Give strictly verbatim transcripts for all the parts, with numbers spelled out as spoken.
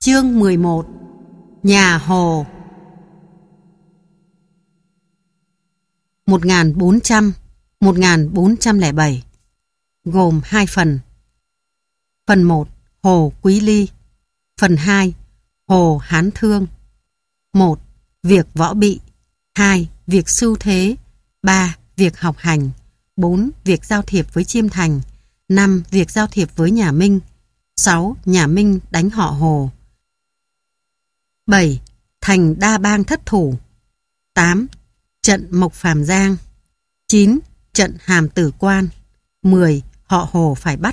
Chương mười một. Nhà Hồ. một nghìn bốn trăm đến một nghìn bốn trăm lẻ bảy. Gồm hai phần. Phần một. Hồ Quý Ly. Phần hai. Hồ Hán Thương. một. Việc võ bị. hai. Việc sưu thế. ba. Việc học hành. bốn. Việc giao thiệp với Chiêm Thành. năm. Việc giao thiệp với nhà Minh. sáu. Nhà Minh đánh họ Hồ. bảy. Thành Đa Bang thất thủ. tám. Trận Mộc Phàm Giang. chín. Trận Hàm Tử Quan. mười. Họ Hồ phải bắt.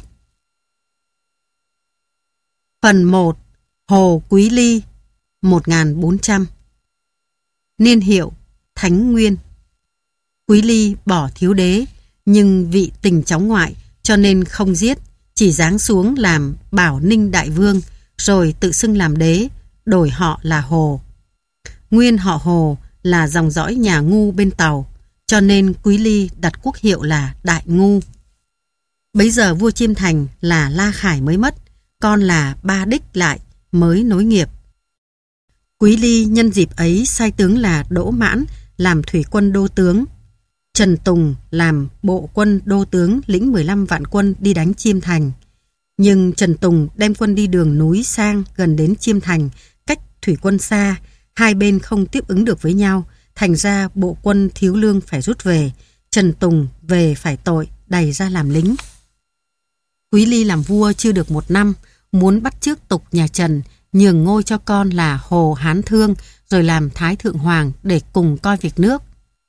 Phần một. Hồ Quý Ly. một nghìn bốn trăm. Niên hiệu Thánh Nguyên. Quý Ly bỏ thiếu đế, nhưng vị tình cháu ngoại cho nên không giết, chỉ giáng xuống làm Bảo Ninh Đại Vương, rồi tự xưng làm đế, đổi họ là Hồ. Nguyên họ Hồ là dòng dõi nhà Ngu bên Tàu, cho nên Quý Ly đặt quốc hiệu là Đại Ngu. Bấy giờ vua Chiêm Thành là La Khải mới mất, con là Ba Đích lại mới nối nghiệp. Quý Ly nhân dịp ấy sai tướng là Đỗ Mãn làm thủy quân đô tướng, Trần Tùng làm bộ quân đô tướng lĩnh mười lăm vạn quân đi đánh Chiêm Thành. Nhưng Trần Tùng đem quân đi đường núi sang gần đến Chiêm Thành, cách thủy quân xa, hai bên không tiếp ứng được với nhau, thành ra bộ quân thiếu lương phải rút về. Trần Tùng về phải tội, đày ra làm lính. Quý Ly làm vua chưa được một năm, muốn bắt chước tục nhà Trần, nhường ngôi cho con là Hồ Hán Thương, rồi làm Thái Thượng Hoàng để cùng coi việc nước.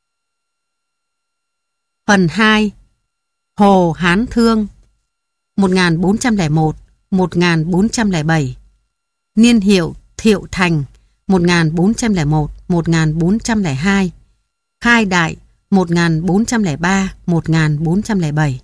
Phần hai. Hồ Hán Thương. một nghìn bốn trăm lẻ một đến một nghìn bốn trăm lẻ bảy. Niên hiệu Thiệu Thành. một nghìn bốn trăm lẻ một đến một nghìn bốn trăm lẻ hai. Khai Đại. một nghìn bốn trăm lẻ ba đến một nghìn bốn trăm lẻ bảy.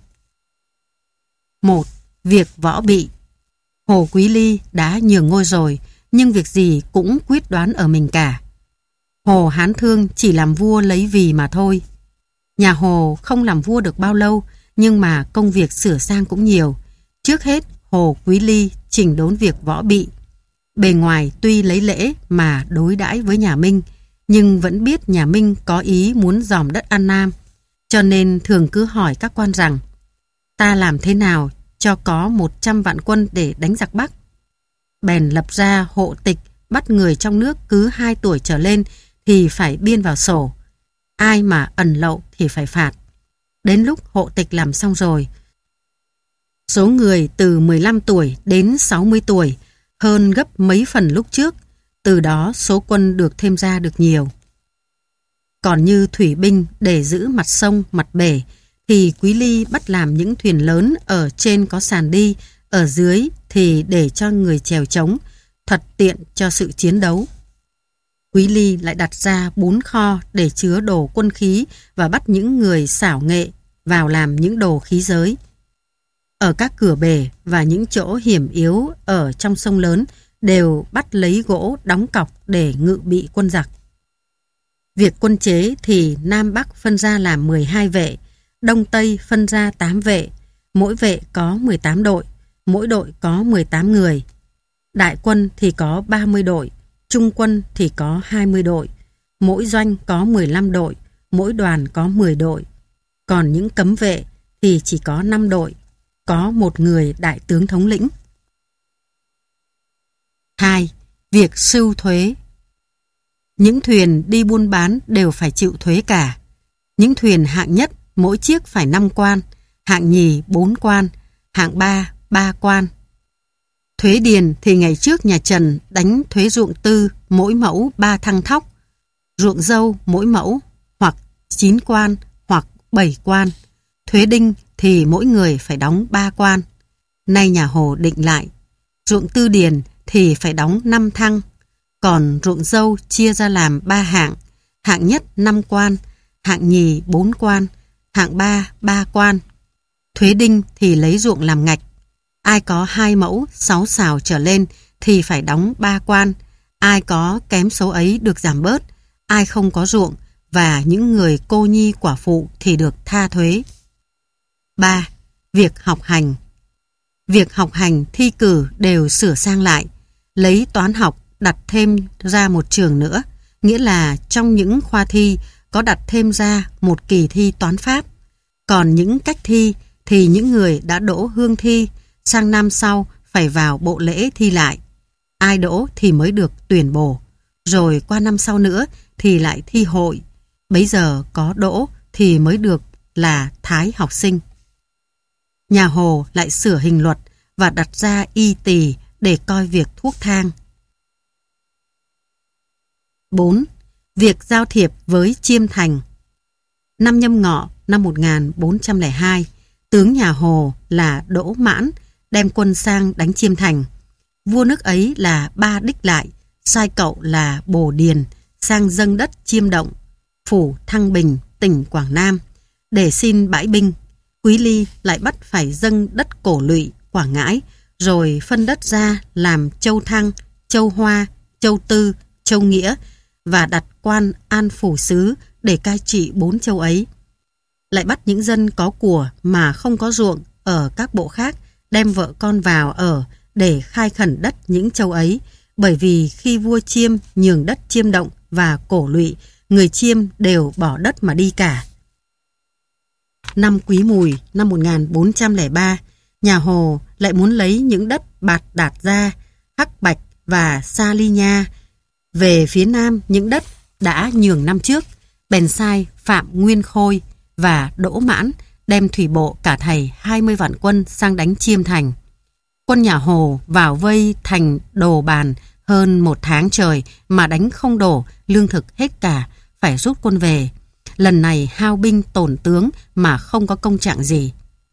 một. Việc võ bị. Hồ Quý Ly đã nhường ngôi rồi, nhưng việc gì cũng quyết đoán ở mình cả. Hồ Hán Thương chỉ làm vua lấy vì mà thôi. Nhà Hồ không làm vua được bao lâu, nhưng mà công việc sửa sang cũng nhiều. Trước hết, Hồ Quý Ly chỉnh đốn việc võ bị. Bề ngoài tuy lấy lễ mà đối đãi với nhà Minh, nhưng vẫn biết nhà Minh có ý muốn dòm đất An Nam, cho nên thường cứ hỏi các quan rằng: ta làm thế nào cho có một trăm vạn quân để đánh giặc Bắc? Bèn lập ra hộ tịch, bắt người trong nước cứ hai tuổi trở lên thì phải biên vào sổ. Ai mà ẩn lậu thì phải phạt. Đến lúc hộ tịch làm xong rồi, số người từ mười lăm tuổi đến sáu mươi tuổi hơn gấp mấy phần lúc trước, từ đó số quân được thêm ra được nhiều. Còn như thủy binh để giữ mặt sông, mặt bể, thì Quý Ly bắt làm những thuyền lớn, ở trên có sàn đi, ở dưới thì để cho người chèo trống, thật tiện cho sự chiến đấu. Quý Ly lại đặt ra bốn kho để chứa đồ quân khí và bắt những người xảo nghệ vào làm những đồ khí giới. Ở các cửa bể và những chỗ hiểm yếu ở trong sông lớn đều bắt lấy gỗ đóng cọc để ngự bị quân giặc. Việc quân chế thì Nam Bắc phân ra làm mười hai vệ, Đông Tây phân ra tám vệ, mỗi vệ có mười tám đội, mỗi đội có mười tám người. Đại quân thì có ba mươi đội, trung quân thì có hai mươi đội, mỗi doanh có mười lăm đội, mỗi đoàn có mười đội. Còn những cấm vệ thì chỉ có năm đội, có một người đại tướng thống lĩnh. hai. Việc sưu thuế. Những thuyền đi buôn bán đều phải chịu thuế cả. Những thuyền hạng nhất mỗi chiếc phải năm quan, hạng nhì bốn quan, hạng ba ba quan. Thuế điền thì ngày trước nhà Trần đánh thuế ruộng tư mỗi mẫu ba thăng thóc, ruộng dâu mỗi mẫu hoặc chín quan hoặc bảy quan. Thuế đinh thì mỗi người phải đóng ba quan. Nay nhà Hồ định lại, ruộng tư điền thì phải đóng năm thăng, còn ruộng dâu chia ra làm ba hạng, hạng nhất năm quan, hạng nhì bốn quan, hạng ba ba quan. Thuế đinh thì lấy ruộng làm ngạch. Ai có hai mẫu sáu sào trở lên thì phải đóng ba quan. Ai có kém số ấy được giảm bớt. Ai không có ruộng và những người cô nhi quả phụ thì được tha thuế. ba. Việc học hành. Việc học hành thi cử đều sửa sang lại. lấy toán học đặt thêm ra một trường nữa, nghĩa là trong những khoa thi có đặt thêm ra một kỳ thi toán Pháp. Còn những cách thi thì những người đã đỗ hương thi sang năm sau phải vào bộ lễ thi lại. Ai đỗ thì mới được tuyển bổ. Rồi qua năm sau nữa thì lại thi hội. Bấy giờ có đỗ thì mới được là thái học sinh. Nhà Hồ lại sửa hình luật và đặt ra y tỳ để coi việc thuốc thang. bốn. Việc giao thiệp với Chiêm Thành. Năm Nhâm Ngọ năm một nghìn bốn trăm lẻ hai, tướng nhà Hồ là Đỗ Mãn đem quân sang đánh Chiêm Thành. Vua nước ấy là Ba Đích Lại sai cậu là Bồ Điền sang dâng đất Chiêm Động, phủ Thăng Bình, tỉnh Quảng Nam để xin bãi binh. Quý Ly lại bắt phải dâng đất Cổ Lụy, Quảng Ngãi, rồi phân đất ra làm Châu Thăng, Châu Hoa, Châu Tư, Châu Nghĩa và đặt quan an phủ sứ để cai trị bốn châu ấy. Lại bắt những dân có của mà không có ruộng ở các bộ khác đem vợ con vào ở để khai khẩn đất những châu ấy, bởi vì khi vua Chiêm nhường đất Chiêm Động và Cổ Lụy, người Chiêm đều bỏ đất mà đi cả. Năm Quý Mùi năm một nghìn bốn trăm lẻ ba, nhà Hồ lại muốn lấy những đất Bạt Đạt Gia, Hắc Bạch và Sa Ly Nha về phía nam những đất đã nhường năm trước, bèn sai Phạm Nguyên Khôi và Đỗ Mãn đem thủy bộ cả thầy hai mươi vạn quân sang đánh Chiêm Thành. Quân nhà Hồ vào vây thành Đồ Bàn hơn một tháng trời mà đánh không đổ, lương thực hết cả, phải rút quân về. Lần này hao binh tổn tướng mà không có công trạng gì.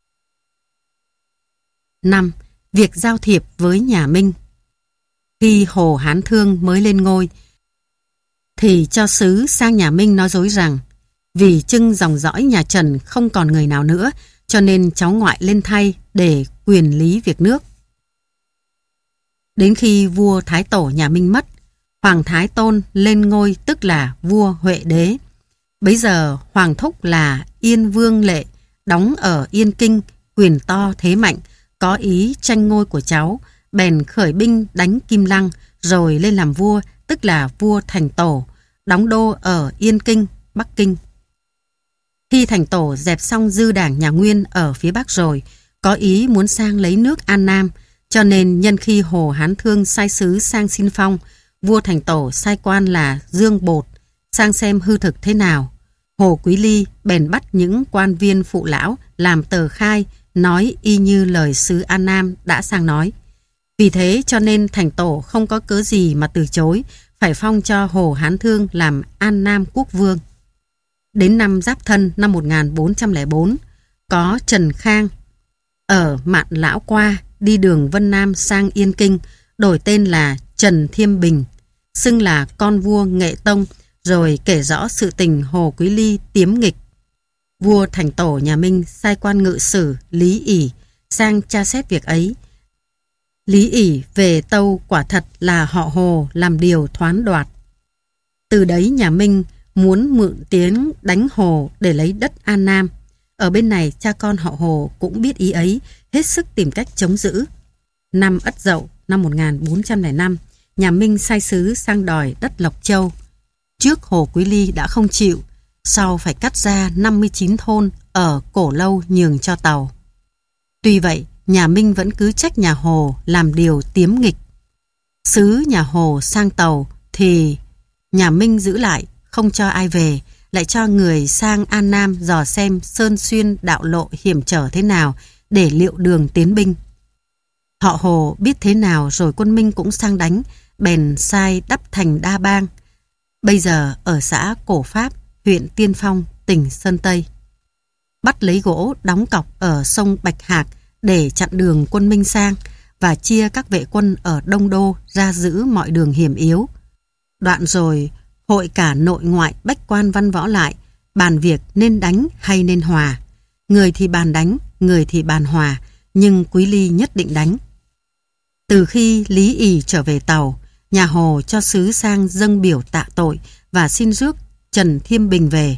năm. Việc giao thiệp với nhà Minh. Khi Hồ Hán Thương mới lên ngôi thì cho sứ sang nhà Minh nói dối rằng vì Trưng dòng dõi nhà Trần không còn người nào nữa, cho nên cháu ngoại lên thay để quyền lý việc nước. Đến khi vua Thái Tổ nhà Minh mất, Hoàng Thái Tôn lên ngôi, tức là vua Huệ Đế. Bấy giờ Hoàng Thúc là Yên Vương Lệ đóng ở Yên Kinh, quyền to thế mạnh, có ý tranh ngôi của cháu, bèn khởi binh đánh Kim Lăng rồi lên làm vua, tức là vua Thành Tổ, đóng đô ở Yên Kinh, Bắc Kinh. Khi Thành Tổ dẹp xong dư đảng nhà Nguyên ở phía Bắc rồi, có ý muốn sang lấy nước An Nam, cho nên nhân khi Hồ Hán Thương sai sứ sang xin phong, vua Thành Tổ sai quan là Dương Bột sang xem hư thực thế nào. Hồ Quý Ly bèn bắt những quan viên phụ lão làm tờ khai, nói y như lời sứ An Nam đã sang nói. Vì thế cho nên Thành Tổ không có cớ gì mà từ chối, phải phong cho Hồ Hán Thương làm An Nam quốc vương. Đến năm Giáp Thân năm một nghìn bốn trăm lẻ bốn, có Trần Khang ở Mạn Lão Qua đi đường Vân Nam sang Yên Kinh, đổi tên là Trần Thiêm Bình, xưng là con vua Nghệ Tông, rồi kể rõ sự tình Hồ Quý Ly tiếm nghịch. Vua Thành Tổ nhà Minh sai quan ngự sử Lý ỷ sang tra xét việc ấy. Lý ỷ về tâu quả thật là họ Hồ làm điều thoán đoạt. Từ đấy nhà Minh muốn mượn tiếng đánh Hồ để lấy đất An Nam. Ở bên này cha con họ Hồ cũng biết ý ấy, hết sức tìm cách chống giữ. Năm Ất Dậu năm một nghìn bốn trăm lẻ năm, nhà Minh sai sứ sang đòi đất Lộc Châu. Trước Hồ Quý Ly đã không chịu, sau phải cắt ra năm mươi chín thôn ở Cổ Lâu nhường cho Tàu. Tuy vậy, nhà Minh vẫn cứ trách nhà Hồ làm điều tiếm nghịch. Sứ nhà Hồ sang Tàu thì nhà Minh giữ lại, không cho ai về, lại cho người sang An Nam dò xem sơn xuyên đạo lộ hiểm trở thế nào để liệu đường tiến binh. Họ Hồ biết thế nào rồi quân Minh cũng sang đánh, bèn sai đắp thành Đa Bang, bây giờ ở xã Cổ Pháp, huyện Tiên Phong, tỉnh Sơn Tây. Bắt lấy gỗ đóng cọc ở sông Bạch Hạc để chặn đường quân Minh sang và chia các vệ quân ở Đông Đô ra giữ mọi đường hiểm yếu. Đoạn rồi hội cả nội ngoại bách quan văn võ lại, bàn việc nên đánh hay nên hòa. Người thì bàn đánh, người thì bàn hòa, nhưng Quý Ly nhất định đánh. Từ khi Lý ỷ trở về Tàu, nhà Hồ cho sứ sang dâng biểu tạ tội và xin rước Trần Thiêm Bình về.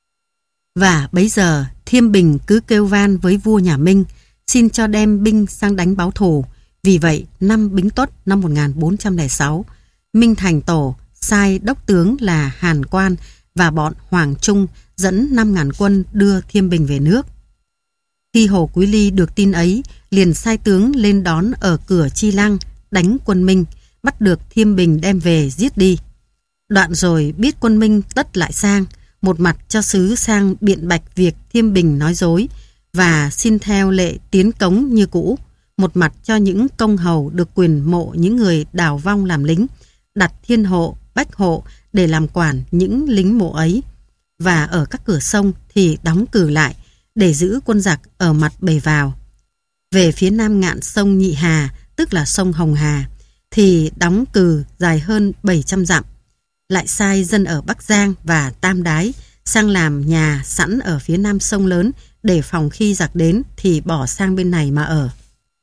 Và bấy giờ Thiêm Bình cứ kêu van với vua nhà Minh, xin cho đem binh sang đánh báo thù, Vì vậy, năm Bính Tuất năm một nghìn bốn trăm lẻ sáu, Minh Thành Tổ sai đốc tướng là Hàn Quan và bọn Hoàng Trung dẫn năm ngàn quân đưa Thiêm Bình về nước. Khi Hồ Quý Ly được tin ấy, liền sai tướng lên đón ở cửa Chi Lăng, đánh quân Minh, bắt được Thiêm Bình đem về giết đi. Đoạn rồi biết quân Minh tất lại sang, một mặt cho sứ sang biện bạch việc Thiêm Bình nói dối và xin theo lệ tiến cống như cũ, một mặt cho những công hầu được quyền mộ những người đào vong làm lính, đặt thiên hộ, bách hộ để làm quản những lính mộ ấy, và ở các cửa sông thì đóng cử lại để giữ quân giặc ở mặt bề vào. Về phía nam ngạn sông Nhị Hà, tức là sông Hồng Hà, thì đóng cử dài hơn bảy trăm dặm. Lại sai dân ở Bắc Giang và Tam Đái sang làm nhà sẵn ở phía nam sông lớn để phòng khi giặc đến thì bỏ sang bên này mà ở.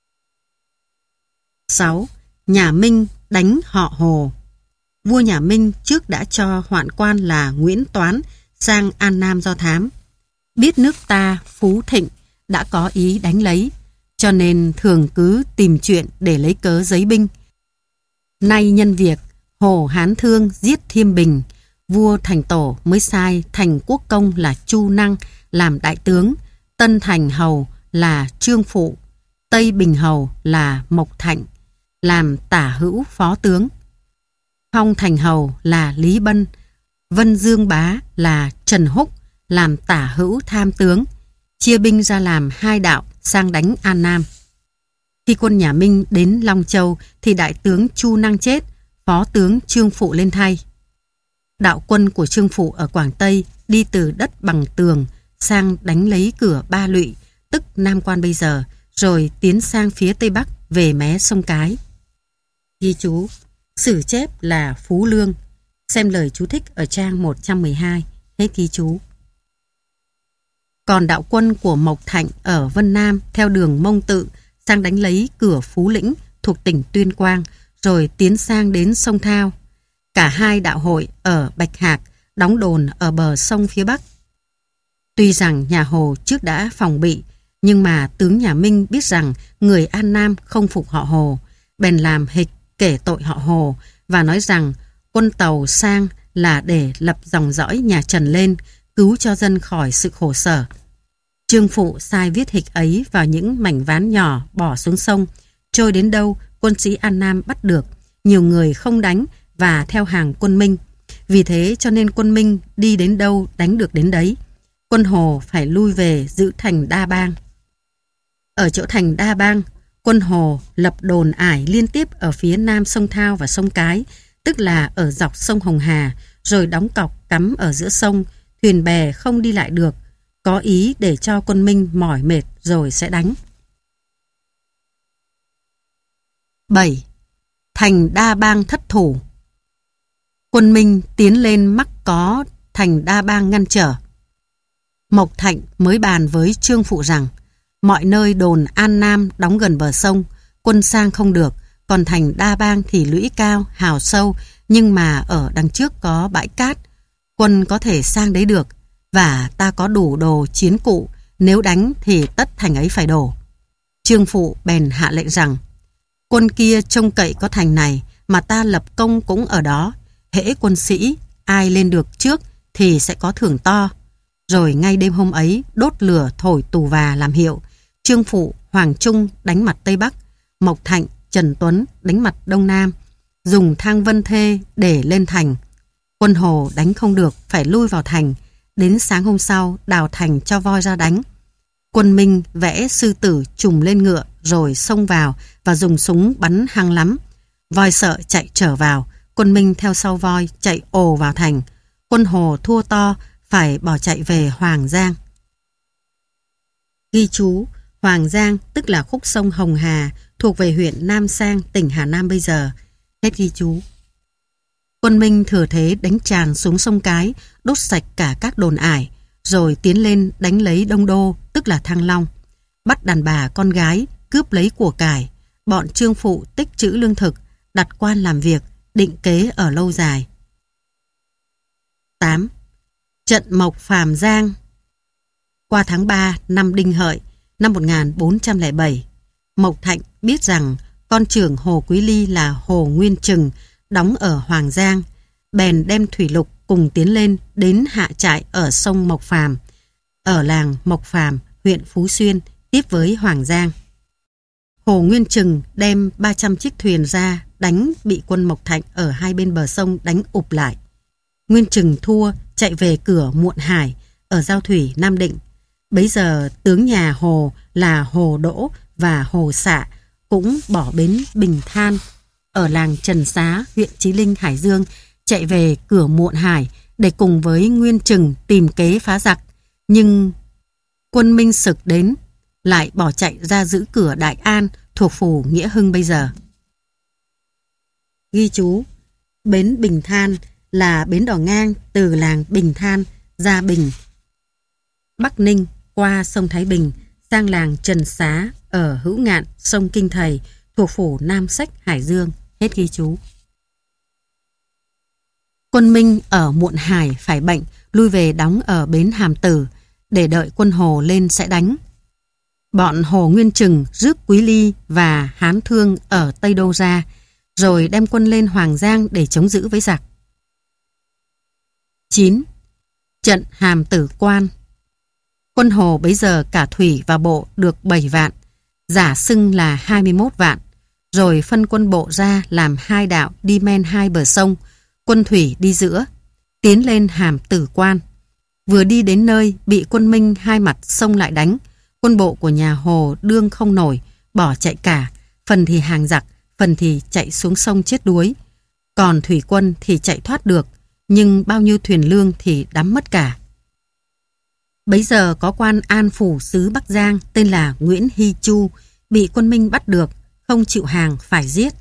sáu. Nhà Minh đánh họ Hồ. Vua nhà Minh trước đã cho hoạn quan là Nguyễn Toán sang An Nam do thám. Biết nước ta phú thịnh đã có ý đánh lấy, cho nên thường cứ tìm chuyện để lấy cớ giấy binh. Nay nhân việc Hồ Hán Thương giết Thiêm Bình, vua Thành Tổ mới sai Thành Quốc Công là Chu Năng làm đại tướng, Tân Thành Hầu là Trương Phụ, Tây Bình Hầu là Mộc Thạnh làm tả hữu phó tướng, Phong Thành Hầu là Lý Bân, Vân Dương Bá là Trần Húc làm tả hữu tham tướng, chia binh ra làm hai đạo sang đánh An Nam. Khi quân nhà Minh đến Long Châu thì đại tướng Chu Năng chết, phó tướng Trương Phụ lên thay. Đạo quân của Trương Phụ ở Quảng Tây đi từ đất Bằng Tường sang đánh lấy cửa Ba Lụy, tức Nam Quan bây giờ, rồi tiến sang phía Tây Bắc về mé sông Cái. Ghi chú, sử chép là Phú Lương, xem lời chú thích ở trang một trăm mười hai, hết ghi chú. Còn đạo quân của Mộc Thạnh ở Vân Nam theo đường Mông Tự sang đánh lấy cửa Phú Lĩnh thuộc tỉnh Tuyên Quang, rồi tiến sang đến sông Thao. Cả hai đạo hội ở Bạch Hạc đóng đồn ở bờ sông phía Bắc. Tuy rằng nhà Hồ trước đã phòng bị, nhưng mà tướng nhà Minh biết rằng người An Nam không phục họ Hồ, bèn làm hịch kể tội họ Hồ và nói rằng quân tàu sang là để lập dòng dõi nhà Trần lên, cứu cho dân khỏi sự khổ sở. Trương Phụ sai viết hịch ấy vào những mảnh ván nhỏ bỏ xuống sông, trôi đến đâu quân sĩ An Nam bắt được, nhiều người không đánh và theo hàng quân Minh. Vì thế cho nên quân Minh đi đến đâu đánh được đến đấy. Quân Hồ phải lui về giữ thành Đa Bang. Ở chỗ thành Đa Bang, quân Hồ lập đồn ải liên tiếp ở phía nam sông Thao và sông Cái, tức là ở dọc sông Hồng Hà, rồi đóng cọc cắm ở giữa sông, thuyền bè không đi lại được, có ý để cho quân Minh mỏi mệt rồi sẽ đánh. bảy. Thành Đa Bang thất thủ. Quân Minh tiến lên mắc có thành Đa Bang ngăn trở. Mộc Thạnh mới bàn với Trương Phụ rằng mọi nơi đồn An Nam đóng gần bờ sông, quân sang không được, còn thành Đa Bang thì lũy cao, hào sâu, nhưng mà ở đằng trước có bãi cát, quân có thể sang đấy được, và ta có đủ đồ chiến cụ, nếu đánh thì tất thành ấy phải đổ. Trương Phụ bèn hạ lệnh rằng quân kia trông cậy có thành này mà ta lập công cũng ở đó, hễ quân sĩ ai lên được trước thì sẽ có thưởng to. Rồi ngay đêm hôm ấy đốt lửa thổi tù và làm hiệu. Trương Phụ, Hoàng Trung đánh mặt Tây Bắc, Mộc Thạnh, Trần Tuấn đánh mặt Đông Nam, dùng thang Vân Thê để lên thành. Quân Hồ đánh không được phải lui vào thành. Đến sáng hôm sau đào thành cho voi ra đánh. Quân Minh vẽ sư tử trùm lên ngựa rồi xông vào và dùng súng bắn hăng lắm. Voi sợ chạy trở vào, quân Minh theo sau voi chạy ồ vào thành. Quân Hồ thua to phải bỏ chạy về Hoàng Giang. Ghi chú, Hoàng Giang tức là khúc sông Hồng Hà thuộc về huyện Nam Sang, tỉnh Hà Nam bây giờ. Hết ghi chú. Quân Minh thừa thế đánh tràn xuống sông Cái, đốt sạch cả các đồn ải, rồi tiến lên đánh lấy Đông Đô, tức là Thăng Long, bắt đàn bà con gái, cướp lấy của cải. Bọn Trương Phụ tích trữ lương thực, đặt quan làm việc, định kế ở lâu dài. tám. Trận Mộc Phàm Giang. Qua tháng ba năm Đinh Hợi năm một nghìn bốn trăm lẻ bảy, Mộc Thạnh biết rằng con trưởng Hồ Quý Ly là Hồ Nguyên Trừng, đóng ở Hoàng Giang, bèn đem thủy lục cùng tiến lên đến hạ trại ở sông Mộc Phàm, ở làng Mộc Phàm, huyện Phú Xuyên, tiếp với Hoàng Giang. Hồ Nguyên Trừng đem ba trăm chiếc thuyền ra đánh bị quân Mộc Thạnh ở hai bên bờ sông đánh ụp lại. Nguyên Trừng thua, chạy về cửa Muộn Hải ở giao thủy Nam Định. Bấy giờ tướng nhà Hồ là Hồ Đỗ và Hồ Xạ cũng bỏ bến Bình Than ở làng Trần Xá, huyện Chí Linh, Hải Dương, chạy về cửa Muộn Hải để cùng với Nguyên Trừng tìm kế phá giặc. Nhưng quân Minh Sực đến, lại bỏ chạy ra giữ cửa Đại An thuộc phủ Nghĩa Hưng bây giờ. Ghi chú: bến Bình Than là bến đò ngang từ làng Bình Than ra Bình, Bắc Ninh qua sông Thái Bình sang làng Trần Xá ở Hữu Ngạn, sông Kinh Thầy thuộc phủ Nam Sách, Hải Dương. Hết ghi chú. Quân Minh ở Muộn Hải phải bệnh, lui về đóng ở bến Hàm Tử để đợi quân Hồ lên sẽ đánh. Bọn Hồ Nguyên Trừng rước Quý Ly và Hán Thương ở Tây Đô ra, rồi đem quân lên Hoàng Giang để chống giữ với giặc. chín. Trận Hàm Tử Quan. Quân Hồ bấy giờ cả thủy và bộ được bảy vạn, giả xưng là hai mươi mốt vạn, rồi phân quân bộ ra làm hai đạo đi men hai bờ sông, quân thủy đi giữa, tiến lên Hàm Tử Quan. Vừa đi đến nơi bị quân Minh hai mặt sông lại đánh, quân bộ của nhà Hồ đương không nổi, bỏ chạy cả, phần thì hàng giặc, phần thì chạy xuống sông chết đuối. Còn thủy quân thì chạy thoát được, nhưng bao nhiêu thuyền lương thì đắm mất cả. Bấy giờ có quan an phủ sứ Bắc Giang tên là Nguyễn Hy Chu, bị quân Minh bắt được, không chịu hàng phải giết.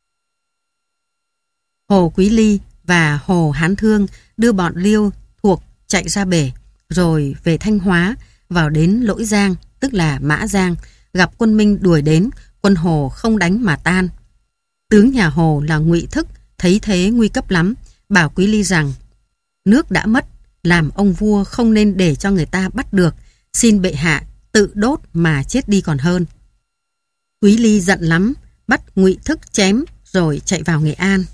Hồ Quý Ly và Hồ Hán Thương đưa bọn Liêu thuộc chạy ra bể, rồi về Thanh Hóa, vào đến Lỗi Giang, tức là Mã Giang, gặp quân Minh đuổi đến, quân Hồ không đánh mà tan. Tướng nhà Hồ là Ngụy Thức thấy thế nguy cấp lắm, bảo Quý Ly rằng: nước đã mất, làm ông vua không nên để cho người ta bắt được, xin bệ hạ tự đốt mà chết đi còn hơn. Quý Ly giận lắm, bắt Ngụy Thức chém rồi chạy vào Nghệ An.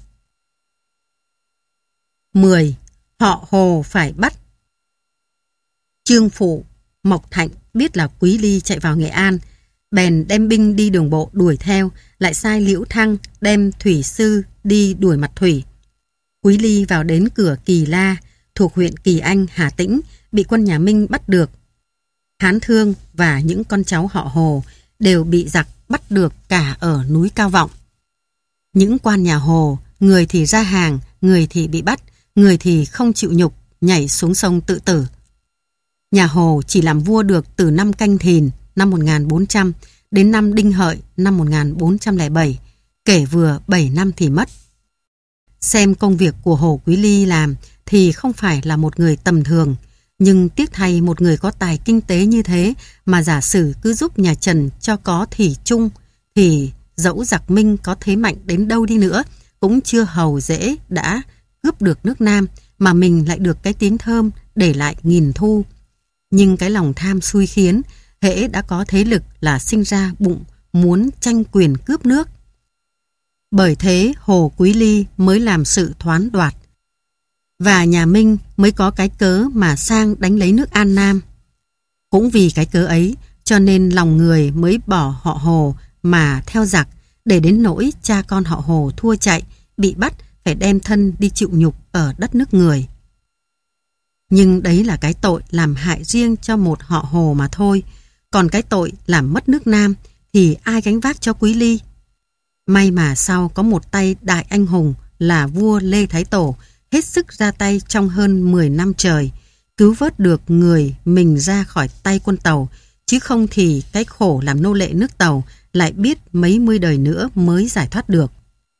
mười. Họ Hồ phải bắt. Trương Phụ, Mộc Thạnh biết là Quý Ly chạy vào Nghệ An, bèn đem binh đi đường bộ đuổi theo, lại sai Liễu Thăng đem thủy sư đi đuổi mặt thủy. Quý Ly vào đến cửa Kỳ La thuộc huyện Kỳ Anh, Hà Tĩnh, bị quân nhà Minh bắt được. Hán Thương và những con cháu họ Hồ đều bị giặc bắt được cả ở núi Cao Vọng. Những quan nhà Hồ, người thì ra hàng, người thì bị bắt, người thì không chịu nhục, nhảy xuống sông tự tử. Nhà Hồ chỉ làm vua được từ năm Canh Thìn năm một nghìn bốn trăm đến năm Đinh Hợi năm một nghìn bốn trăm lẻ bảy, kể vừa bảy năm thì mất. Xem công việc của Hồ Quý Ly làm thì không phải là một người tầm thường, nhưng tiếc thay một người có tài kinh tế như thế mà giả sử cứ giúp nhà Trần cho có thủy chung, thì dẫu giặc Minh có thế mạnh đến đâu đi nữa cũng chưa hầu dễ đã cướp được nước Nam, mà mình lại được cái tiếng thơm để lại nghìn thu. Nhưng cái lòng tham xui khiến, hễ đã có thế lực là sinh ra bụng muốn tranh quyền cướp nước. Bởi thế Hồ Quý Ly mới làm sự thoán đoạt, và nhà Minh mới có cái cớ mà sang đánh lấy nước An Nam. Cũng vì cái cớ ấy cho nên lòng người mới bỏ họ Hồ mà theo giặc, để đến nỗi cha con họ Hồ thua chạy, bị bắt phải đem thân đi chịu nhục ở đất nước người. Nhưng đấy là cái tội làm hại riêng cho một họ Hồ mà thôi, còn cái tội làm mất nước Nam thì ai gánh vác cho Quý Ly? May mà sau có một tay đại anh hùng là vua Lê Thái Tổ hết sức ra tay trong hơn mười năm trời, cứu vớt được người mình ra khỏi tay quân Tàu, chứ không thì cái khổ làm nô lệ nước Tàu lại biết mấy mươi đời nữa mới giải thoát được.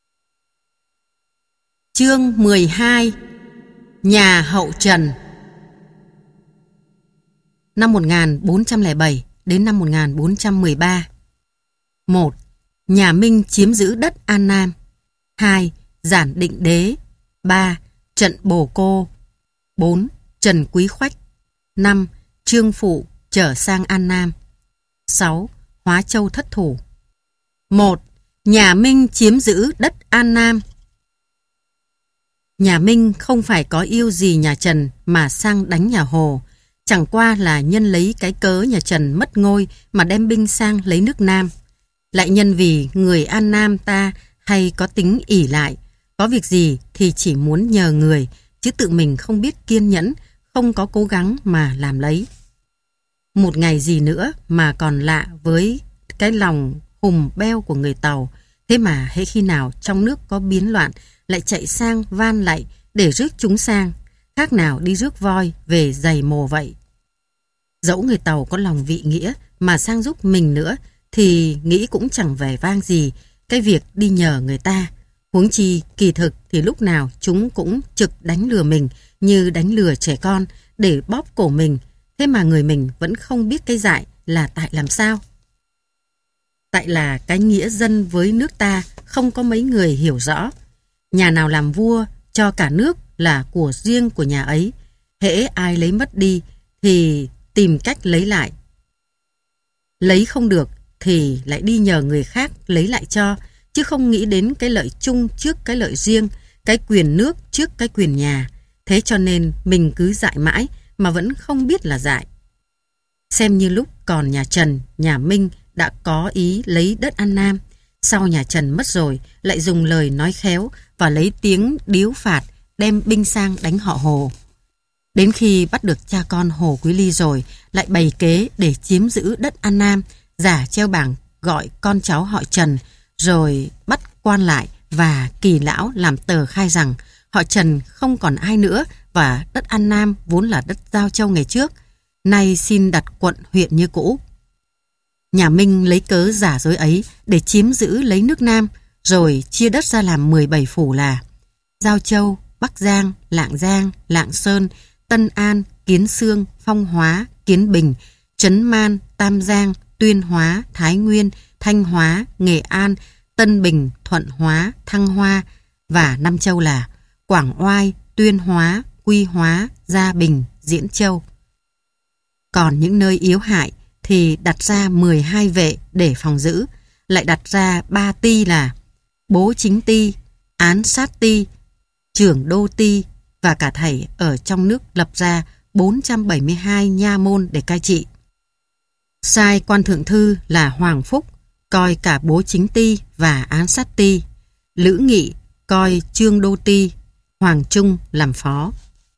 Chương mười hai. Nhà hậu Trần. Năm một nghìn bốn trăm lẻ bảy đến năm một nghìn bốn trăm mười ba. một. Nhà Minh chiếm giữ đất An Nam. hai. Giản Định Đế. ba. Trận Bồ Cô. bốn. Trần Quý Khoách. năm. Trương Phụ trở sang An Nam. sáu. Hóa Châu thất thủ. một. Nhà Minh chiếm giữ đất An Nam. Nhà Minh không phải có yêu gì nhà Trần mà sang đánh nhà Hồ. Chẳng qua là nhân lấy cái cớ nhà Trần mất ngôi mà đem binh sang lấy nước Nam. Lại nhân vì người An Nam ta hay có tính ỷ lại, có việc gì thì chỉ muốn nhờ người, chứ tự mình không biết kiên nhẫn, không có cố gắng mà làm lấy. Một ngày gì nữa mà còn lạ với cái lòng hùm beo của người Tàu, thế mà hễ khi nào trong nước có biến loạn lại chạy sang van lạy để rước chúng sang, khác nào đi rước voi về giày mồ vậy. Dẫu người Tàu có lòng vị nghĩa mà sang giúp mình nữa thì nghĩ cũng chẳng vẻ vang gì cái việc đi nhờ người ta. Huống chi kỳ thực thì lúc nào chúng cũng trực đánh lừa mình như đánh lừa trẻ con để bóp cổ mình, thế mà người mình vẫn không biết cái dại là tại làm sao. Tại là cái nghĩa dân với nước ta không có mấy người hiểu rõ. Nhà nào làm vua cho cả nước là của riêng của nhà ấy, hễ ai lấy mất đi thì tìm cách lấy lại. Lấy không được thì lại đi nhờ người khác lấy lại cho, chứ không nghĩ đến cái lợi chung trước cái lợi riêng, cái quyền nước trước cái quyền nhà. Thế cho nên mình cứ dại mãi mà vẫn không biết là dại. Xem như lúc còn nhà Trần, nhà Minh đã có ý lấy đất An Nam, sau nhà Trần mất rồi lại dùng lời nói khéo và lấy tiếng điếu phạt đem binh sang đánh họ Hồ. Đến khi bắt được cha con Hồ Quý Ly rồi, lại bày kế để chiếm giữ đất An Nam, giả treo bảng gọi con cháu họ Trần, rồi bắt quan lại và kỳ lão làm tờ khai rằng họ Trần không còn ai nữa và đất An Nam vốn là đất Giao Châu ngày trước, nay xin đặt quận huyện như cũ. Nhà Minh lấy cớ giả dối ấy để chiếm giữ lấy nước Nam, rồi chia đất ra làm mười bảy phủ là Giao Châu, Bắc Giang, Lạng Giang, Lạng Sơn, Tân An, Kiến Xương, Phong Hóa, Kiến Bình, Trấn Man, Tam Giang, Tuyên Hóa, Thái Nguyên, Thanh Hóa, Nghệ An, Tân Bình, Thuận Hóa, Thăng Hoa, và năm châu là Quảng Oai, Tuyên Hóa, Quy Hóa, Gia Bình, Diễn Châu. Còn những nơi yếu hại thì đặt ra mười hai vệ để phòng giữ, lại đặt ra ba ty là Bố Chính Ty, Án Sát Ty, Trưởng Đô Ty, và cả thảy ở trong nước lập ra bốn trăm bảy mươi hai nha môn để cai trị. Sai quan thượng thư là Hoàng Phúc coi cả Bố Chính Ty và Án Sát Ty, Lữ Nghị coi Trương Đô Ty, Hoàng Trung làm phó.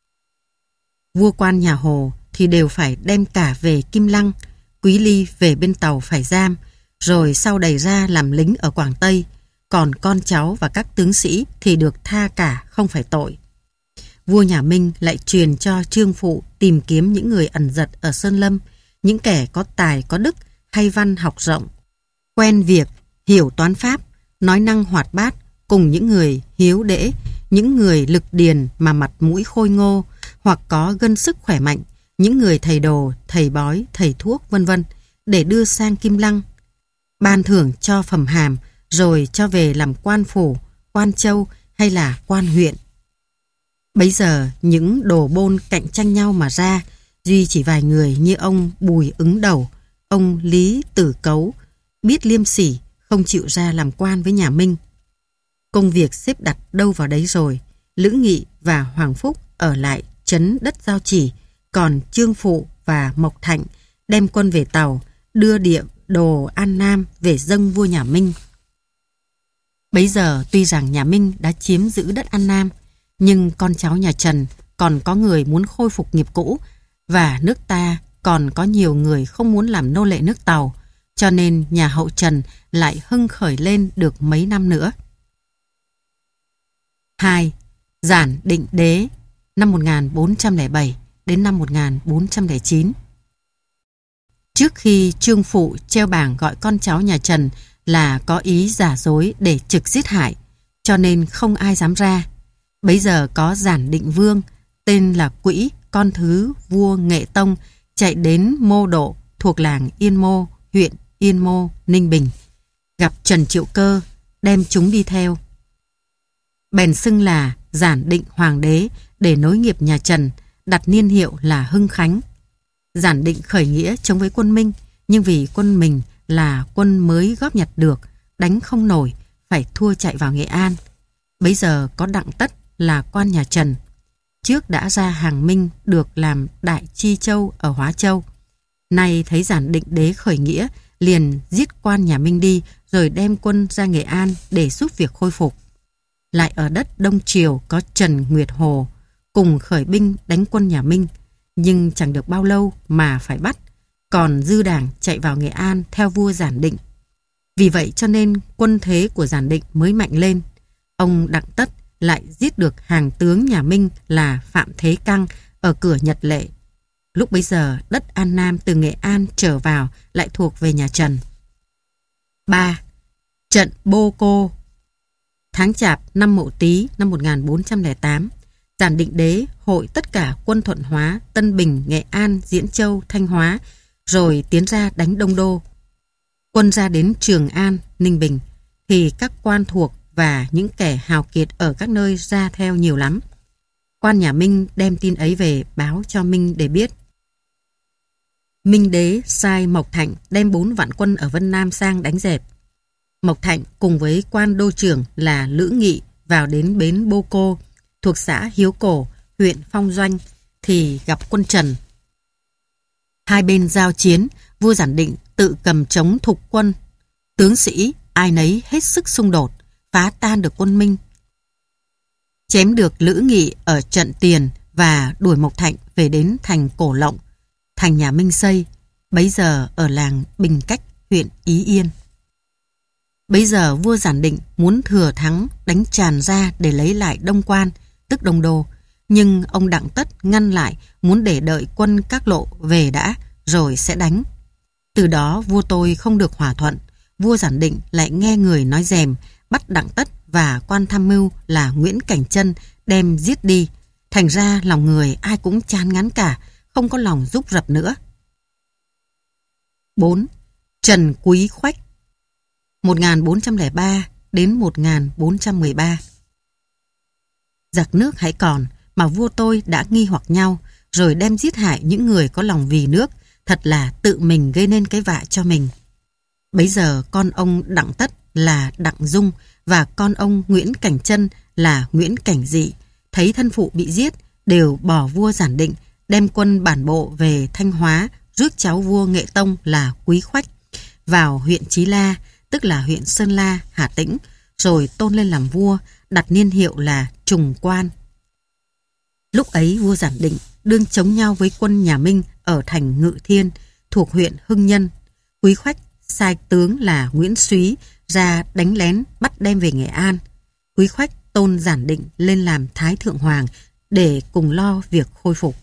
Vua quan nhà Hồ thì đều phải đem cả về Kim Lăng, Quý Ly về bên Tàu phải giam, rồi sau đày ra làm lính ở Quảng Tây, còn con cháu và các tướng sĩ thì được tha cả không phải tội. Vua nhà Minh lại truyền cho Trương Phụ tìm kiếm những người ẩn giật ở Sơn Lâm, những kẻ có tài có đức, hay văn học rộng, quen việc, hiểu toán pháp, nói năng hoạt bát, cùng những người hiếu đễ, những người lực điền mà mặt mũi khôi ngô, hoặc có gân sức khỏe mạnh, những người thầy đồ, thầy bói, thầy thuốc vân vân, để đưa sang Kim Lăng, ban thưởng cho phẩm hàm, rồi cho về làm quan phủ, quan châu hay là quan huyện. Bấy giờ những đồ bôn cạnh tranh nhau mà ra, duy chỉ vài người như ông Bùi Ứng Đầu, ông Lý Tử Cấu, biết liêm sỉ, không chịu ra làm quan với nhà Minh. Công việc xếp đặt đâu vào đấy rồi, Lữ Nghị và Hoàng Phúc ở lại trấn đất Giao Chỉ, còn Trương Phụ và Mộc Thạnh đem quân về Tàu, đưa địa đồ An Nam về dâng vua nhà Minh. Bấy giờ tuy rằng nhà Minh đã chiếm giữ đất An Nam, nhưng con cháu nhà Trần còn có người muốn khôi phục nghiệp cũ, và nước ta còn có nhiều người không muốn làm nô lệ nước Tàu, cho nên nhà hậu Trần lại hưng khởi lên được mấy năm nữa. hai. Giản Định Đế năm một nghìn bốn trăm lẻ bảy đến năm một nghìn bốn trăm lẻ chín. Trước khi Trương Phụ treo bảng gọi con cháu nhà Trần là có ý giả dối để trực giết hại, cho nên không ai dám ra. Bấy giờ có Giản Định Vương, tên là Quỹ, con thứ vua Nghệ Tông, chạy đến Mô Độ thuộc làng Yên Mô, huyện Yên Mô, Ninh Bình, gặp Trần Triệu Cơ, đem chúng đi theo. Bèn xưng là Giản Định Hoàng đế để nối nghiệp nhà Trần, đặt niên hiệu là Hưng Khánh. Giản Định khởi nghĩa chống với quân Minh, nhưng vì quân mình là quân mới góp nhặt được, đánh không nổi, phải thua chạy vào Nghệ An. Bấy giờ có Đặng Tất là quan nhà Trần, trước đã ra hàng Minh được làm đại chi châu ở Hóa Châu. Nay thấy Giản Định Đế khởi nghĩa, liền giết quan nhà Minh đi, rồi đem quân ra Nghệ An để giúp việc khôi phục. Lại ở đất Đông Triều có Trần Nguyệt Hồ, cùng khởi binh đánh quân nhà Minh, nhưng chẳng được bao lâu mà phải bắt, còn dư đảng chạy vào Nghệ An theo vua Giản Định. Vì vậy cho nên quân thế của Giản Định mới mạnh lên. Ông Đặng Tất lại giết được hàng tướng nhà Minh là Phạm Thế Căng ở cửa Nhật Lệ. Lúc bấy giờ đất An Nam từ Nghệ An trở vào lại thuộc về nhà Trần. ba. Trận Bô Cô. Tháng Chạp năm Mậu Tý năm một nghìn bốn trăm lẻ tám, Giản Định Đế hội tất cả quân Thuận Hóa, Tân Bình, Nghệ An, Diễn Châu, Thanh Hóa, rồi tiến ra đánh Đông Đô. Quân ra đến Trường An, Ninh Bình, thì các quan thuộc và những kẻ hào kiệt ở các nơi ra theo nhiều lắm. Quan nhà Minh đem tin ấy về báo cho Minh để biết. Minh Đế sai Mộc Thạnh đem bốn vạn quân ở Vân Nam sang đánh dẹp. Mộc Thạnh cùng với quan đô trưởng là Lữ Nghị vào đến bến Bô Cô, thuộc xã Hiếu Cổ, huyện Phong Doanh, thì gặp quân Trần. Hai bên giao chiến, vua Giản Định tự cầm trống thục quân. Tướng sĩ ai nấy hết sức xung đột, phá tan được quân Minh. Chém được Lữ Nghị ở trận tiền và đuổi Mộc Thạnh về đến thành Cổ Lộng, thành nhà Minh xây, bấy giờ ở làng Bình Cách, huyện Ý Yên. Bấy giờ vua Giản Định muốn thừa thắng đánh tràn ra để lấy lại Đông Quan, tức Đông Đô, nhưng ông Đặng Tất ngăn lại, muốn để đợi quân các lộ về đã rồi sẽ đánh. Từ đó vua tôi không được hòa thuận, vua Giản Định lại nghe người nói dèm, bắt Đặng Tất và quan tham mưu là Nguyễn Cảnh Trân đem giết đi. Thành ra lòng người ai cũng chán ngán cả, không có lòng giúp rập nữa. bốn. Trần Quý Khoách một nghìn bốn trăm lẻ ba đến một nghìn bốn trăm mười ba. Giặc nước hãy còn mà vua tôi đã nghi hoặc nhau, rồi đem giết hại những người có lòng vì nước, thật là tự mình gây nên cái vạ cho mình. Bấy giờ con ông Đặng Tất là Đặng Dung và con ông Nguyễn Cảnh Trân là Nguyễn Cảnh Dị, thấy thân phụ bị giết, đều bỏ vua Giản Định, đem quân bản bộ về Thanh Hóa, rước cháu vua Nghệ Tông là Quý Khoách vào huyện Chí La, tức là huyện Sơn La, Hà Tĩnh, rồi tôn lên làm vua, đặt niên hiệu là Trùng Quan. Lúc ấy vua Giản Định đương chống nhau với quân nhà Minh ở thành Ngự Thiên, thuộc huyện Hưng Nhân. Quý Khoách sai tướng là Nguyễn Súy ra đánh lén bắt đem về Nghệ An. Quý Khoách tôn Giản Định lên làm Thái Thượng Hoàng để cùng lo việc khôi phục.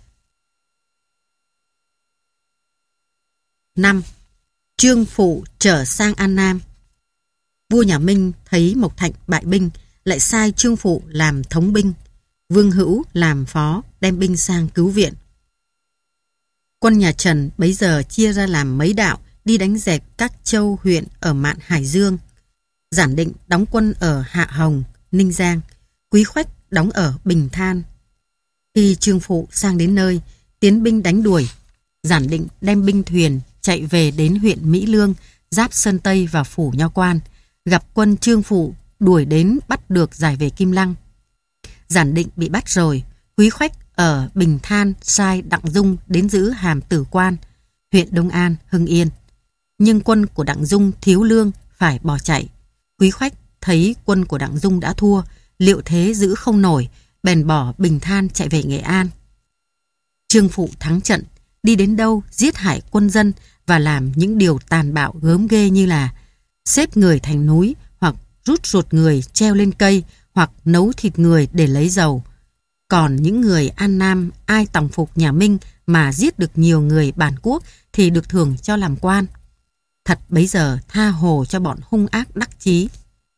năm. Trương Phụ trở sang An Nam. Vua nhà Minh thấy Mộc Thạnh bại binh, lại sai Trương Phụ làm thống binh, Vương Hữu làm phó, đem binh sang cứu viện. Quân nhà Trần bấy giờ chia ra làm mấy đạo, đi đánh dẹp các châu huyện ở mạn Hải Dương. Giản Định đóng quân ở Hạ Hồng, Ninh Giang, Quý Khoách đóng ở Bình Than. Khi Trương Phụ sang đến nơi, tiến binh đánh đuổi, Giản Định đem binh thuyền chạy về đến huyện Mỹ Lương, giáp Sơn Tây và phủ Nho Quan, gặp quân Trương Phụ đuổi đến bắt được giải về Kim Lăng. Giản Định bị bắt rồi, Quý Khoách ở Bình Than sai Đặng Dung đến giữ hàm Tử Quan, huyện Đông An, Hưng Yên. Nhưng quân của Đặng Dung thiếu lương, phải bỏ chạy. Quý Khoách thấy quân của Đặng Dung đã thua, liệu thế giữ không nổi, bèn bỏ Bình Than chạy về Nghệ An. Trương Phụ thắng trận, đi đến đâu giết hại quân dân và làm những điều tàn bạo gớm ghê như là xếp người thành núi, hoặc rút ruột người treo lên cây, hoặc nấu thịt người để lấy dầu. Còn những người An Nam ai tòng phục nhà Minh mà giết được nhiều người bản quốc thì được thưởng cho làm quan. Thật bấy giờ tha hồ cho bọn hung ác đắc chí.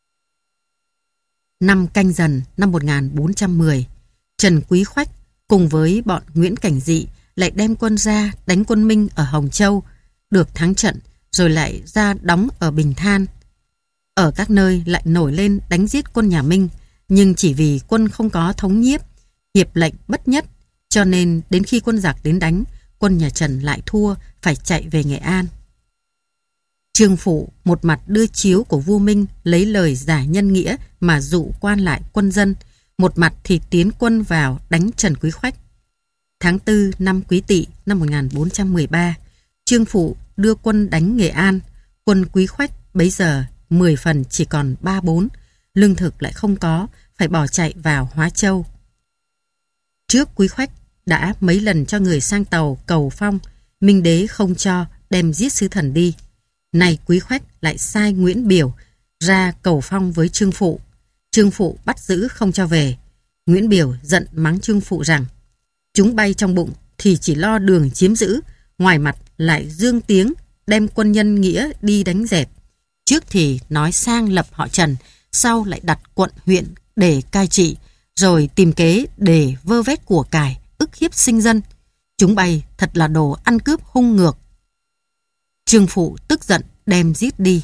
Năm Canh Dần năm một nghìn bốn trăm mười, Trần Quý Khoách cùng với bọn Nguyễn Cảnh Dị lại đem quân ra đánh quân Minh ở Hồng Châu, được thắng trận, rồi lại ra đóng ở Bình Than. Ở các nơi lại nổi lên đánh giết quân nhà Minh, nhưng chỉ vì quân không có thống nhiếp, hiệp lệnh bất nhất, cho nên đến khi quân giặc đến đánh, quân nhà Trần lại thua, phải chạy về Nghệ An. Trương Phụ một mặt đưa chiếu của vua Minh lấy lời giải nhân nghĩa mà dụ quan lại quân dân, một mặt thì tiến quân vào đánh Trần Quý Khoách. Tháng tư năm Quý Tỵ năm một nghìn bốn trăm mười ba, Trương Phụ đưa quân đánh Nghệ An. Quân Quý Khoách bấy giờ mười phần chỉ còn ba bốn, lương thực lại không có, phải bỏ chạy vào Hóa Châu. Trước Quý Khoách đã mấy lần cho người sang tàu cầu phong, Minh Đế không cho, đem giết sứ thần đi. Này Quý Khoách lại sai Nguyễn Biểu ra cầu phong với Trương Phụ. Trương Phụ bắt giữ không cho về. Nguyễn Biểu giận mắng Trương Phụ rằng chúng bay trong bụng thì chỉ lo đường chiếm giữ, ngoài mặt lại dương tiếng đem quân nhân nghĩa đi đánh dẹp. Trước thì nói sang lập họ Trần, sau lại đặt quận huyện để cai trị, rồi tìm kế để vơ vét của cải, ức hiếp sinh dân. Chúng bay thật là đồ ăn cướp hung ngược. Trương Phụ tức giận đem giết đi.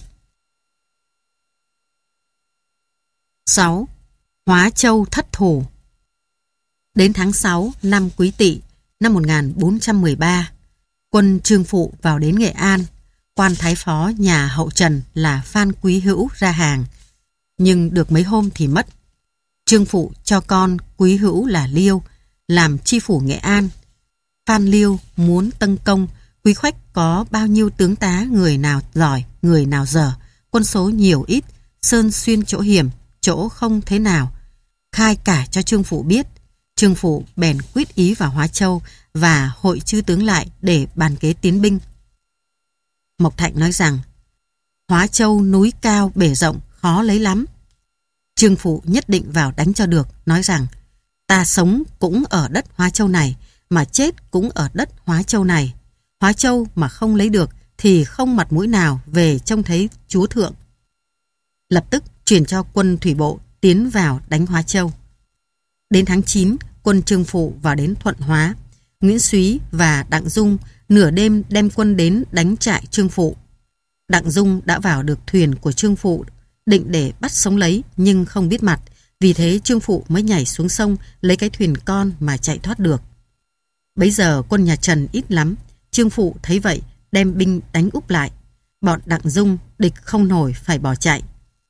sáu. Hóa Châu thất thủ. Đến tháng sáu năm Quý Tỵ năm một nghìn bốn trăm mười ba, quân Trương Phụ vào đến Nghệ An. Quan thái phó nhà hậu Trần là Phan Quý Hữu ra hàng, nhưng được mấy hôm thì mất. Trương Phụ cho con Quý Hữu là Liêu làm chi phủ Nghệ An. Phan Liêu muốn tấn công, Quý Khoách có bao nhiêu tướng tá, người nào giỏi, người nào dở, quân số nhiều ít, sơn xuyên chỗ hiểm, chỗ không thế nào, khai cả cho Trương Phụ biết. Trương Phụ bèn quyết ý vào Hóa Châu và hội chư tướng lại để bàn kế tiến binh. Mộc Thạnh nói rằng Hóa Châu núi cao bể rộng, khó lấy lắm. Trương Phụ nhất định vào đánh cho được, nói rằng ta sống cũng ở đất Hóa Châu này, mà chết cũng ở đất Hóa Châu này. Hóa Châu mà không lấy được thì không mặt mũi nào về trông thấy chúa thượng. Lập tức truyền cho quân thủy bộ tiến vào đánh Hóa Châu. Đến tháng chín, quân Trương Phụ vào đến Thuận Hóa. Nguyễn Súy và Đặng Dung nửa đêm đem quân đến đánh trại Trương Phụ. Đặng Dung đã vào được thuyền của Trương Phụ, định để bắt sống lấy nhưng không biết mặt, vì thế Trương Phụ mới nhảy xuống sông lấy cái thuyền con mà chạy thoát được. Bấy giờ quân nhà Trần ít lắm, Trương Phụ thấy vậy đem binh đánh úp lại. Bọn Đặng Dung địch không nổi phải bỏ chạy.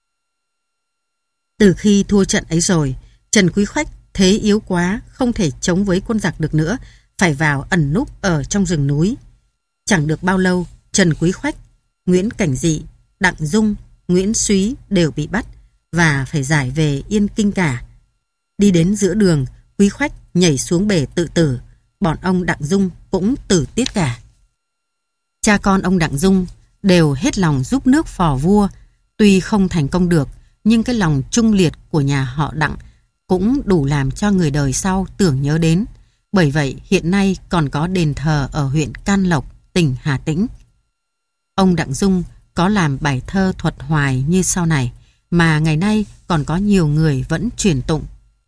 Từ khi thua trận ấy rồi, Trần Quý Khoách thế yếu quá, không thể chống với quân giặc được nữa, phải vào ẩn núp ở trong rừng núi. Chẳng được bao lâu, Trần Quý Khoách, Nguyễn Cảnh Dị, Đặng Dung, Nguyễn Súy đều bị bắt và phải giải về Yên Kinh cả. Đi đến giữa đường, Quý Khoách nhảy xuống bể tự tử, bọn ông Đặng Dung cũng tử tiết cả. Cha con ông Đặng Dung đều hết lòng giúp nước phò vua, tuy không thành công được, nhưng cái lòng trung liệt của nhà họ Đặng cũng đủ làm cho người đời sau tưởng nhớ đến. Bởi vậy hiện nay còn có đền thờ ở huyện Can Lộc, tỉnh Hà Tĩnh. Ông Đặng Dung có làm bài thơ thuật hoài như sau này, mà ngày nay còn có nhiều người vẫn truyền tụng.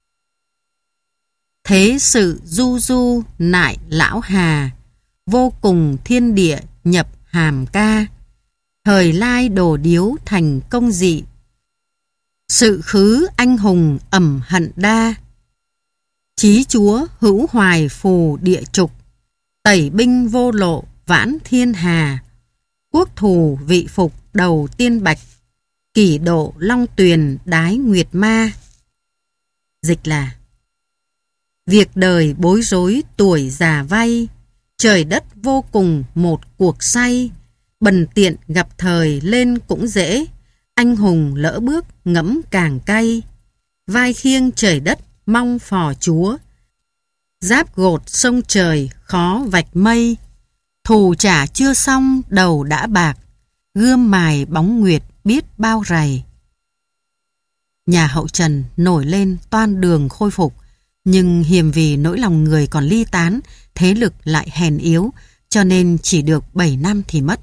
Thế sự du du nại lão hà, vô cùng thiên địa nhập hàm ca. Thời lai đồ điếu thành công dị, sự khứ anh hùng ẩm hận đa. Chí chúa hữu hoài phù địa trục, tẩy binh vô lộ vãn thiên hà. Quốc thù vị phục đầu tiên bạch, kỷ độ long tuyền đái nguyệt ma. Dịch là: việc đời bối rối tuổi già vay, trời đất vô cùng một cuộc say. Bần tiện gặp thời lên cũng dễ, anh hùng lỡ bước ngẫm càng cay. Vai khiêng trời đất mong phò chúa, giáp gột sông trời khó vạch mây. Thù trả chưa xong đầu đã bạc, gươm mài bóng nguyệt biết bao rày. Nhà hậu Trần nổi lên toan đường khôi phục, nhưng hiềm vì nỗi lòng người còn ly tán, thế lực lại hèn yếu, cho nên chỉ được bảy năm thì mất.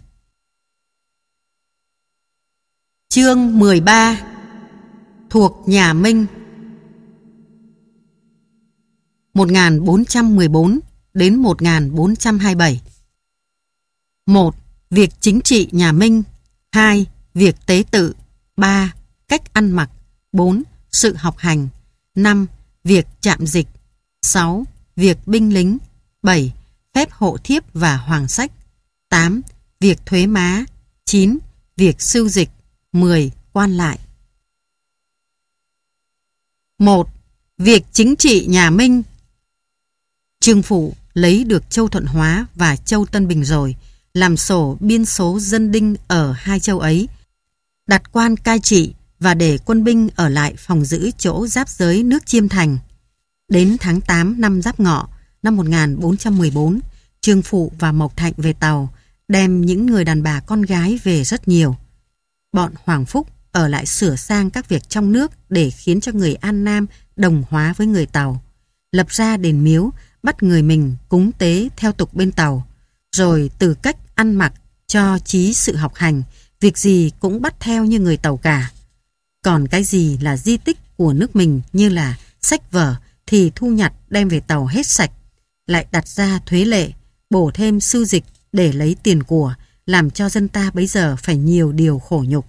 Chương mười ba. Thuộc nhà Minh. một nghìn bốn trăm mười bốn đến một nghìn bốn trăm hai mươi bảy. một. Việc chính trị nhà Minh. hai. Việc tế tự. ba. Cách ăn mặc. bốn. Sự học hành. năm. Việc trạm dịch. sáu. Việc binh lính. bảy. Phép hộ thiếp và hoàng sách. tám. Việc thuế má. chín. việc sưu dịch. mười. Quan lại. một. Việc chính trị nhà Minh. Trương Phụ lấy được châu Thuận Hóa và châu Tân Bình rồi, làm sổ biên số dân đinh ở hai châu ấy, đặt quan cai trị và để quân binh ở lại phòng giữ chỗ giáp giới nước Chiêm Thành. Đến tháng tám năm Giáp Ngọ năm một nghìn bốn trăm mười bốn, Trương Phụ và Mộc Thạnh về tàu, đem những người đàn bà con gái về rất nhiều. Bọn Hoàng Phúc ở lại sửa sang các việc trong nước để khiến cho người An Nam đồng hóa với người Tàu, lập ra đền miếu, bắt người mình cúng tế theo tục bên Tàu, rồi từ cách ăn mặc cho chí sự học hành, việc gì cũng bắt theo như người Tàu cả. Còn cái gì là di tích của nước mình như là sách vở thì thu nhặt đem về Tàu hết sạch, lại đặt ra thuế lệ, bổ thêm sưu dịch để lấy tiền của, làm cho dân ta bấy giờ phải nhiều điều khổ nhục.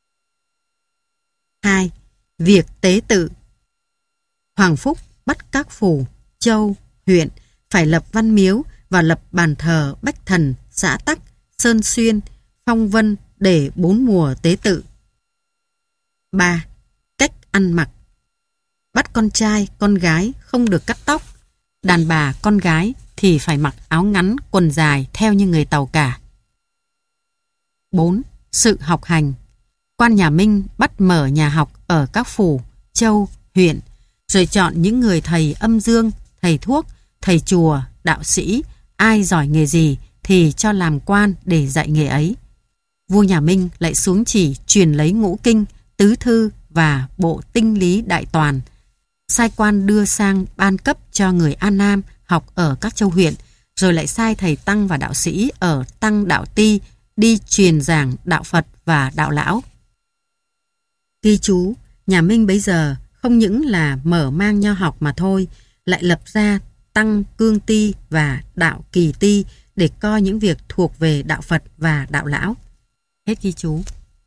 hai. Việc tế tự. Hoàng Phúc bắt các phủ, châu, huyện phải lập văn miếu và lập bàn thờ Bách Thần, Xã Tắc, Sơn Xuyên, Phong Vân để bốn mùa tế tự. ba. Cách ăn mặc. Bắt con trai, con gái không được cắt tóc. Đàn bà, con gái thì phải mặc áo ngắn, quần dài theo như người Tàu cả. bốn. Sự học hành. Quan nhà Minh bắt mở nhà học ở các phủ, châu, huyện, rồi chọn những người thầy âm dương, thầy thuốc, thầy chùa, đạo sĩ, ai giỏi nghề gì thì cho làm quan để dạy nghề ấy. Vua nhà Minh lại xuống chỉ truyền lấy ngũ kinh, tứ thư và bộ tinh lý đại toàn, sai quan đưa sang ban cấp cho người An Nam học ở các châu huyện, rồi lại sai thầy tăng và đạo sĩ ở Tăng Đạo Ti đi truyền giảng đạo Phật và đạo lão. Ghi chú, nhà Minh bấy giờ không những là mở mang nho học mà thôi, lại lập ra Tăng Cương Ti và Đạo Kỳ Ti để coi những việc thuộc về đạo Phật và đạo lão. Hết ghi chú.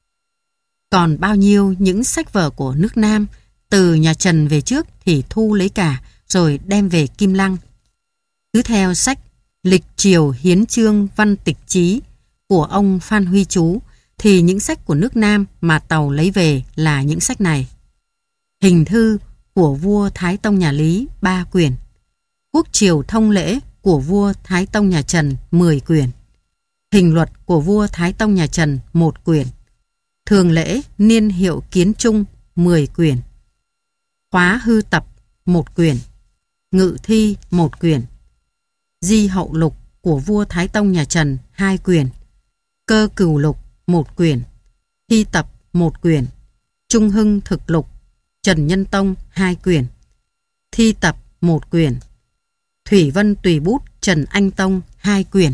Còn bao nhiêu những sách vở của nước Nam, từ nhà Trần về trước thì thu lấy cả, rồi đem về Kim Lăng. Cứ theo sách Lịch Triều Hiến Chương Văn Tịch Chí của ông Phan Huy Chú, thì những sách của nước Nam mà Tàu lấy về là những sách này. Hình thư của vua Thái Tông nhà Lý ba quyển. Quốc triều thông lễ của vua Thái Tông nhà Trần mười quyển. Hình luật của vua Thái Tông nhà Trần một quyển. Thường lễ niên hiệu kiến trung mười quyển. Khóa hư tập một quyển. Ngự thi một quyển. Di hậu lục của vua Thái Tông nhà Trần hai quyển. Cơ cửu lục một quyển. Thi tập một quyển. Trung hưng thực lục Trần Nhân Tông hai quyển. Thi tập một quyển. Thủy Vân Tùy Bút Trần Anh Tông hai quyển.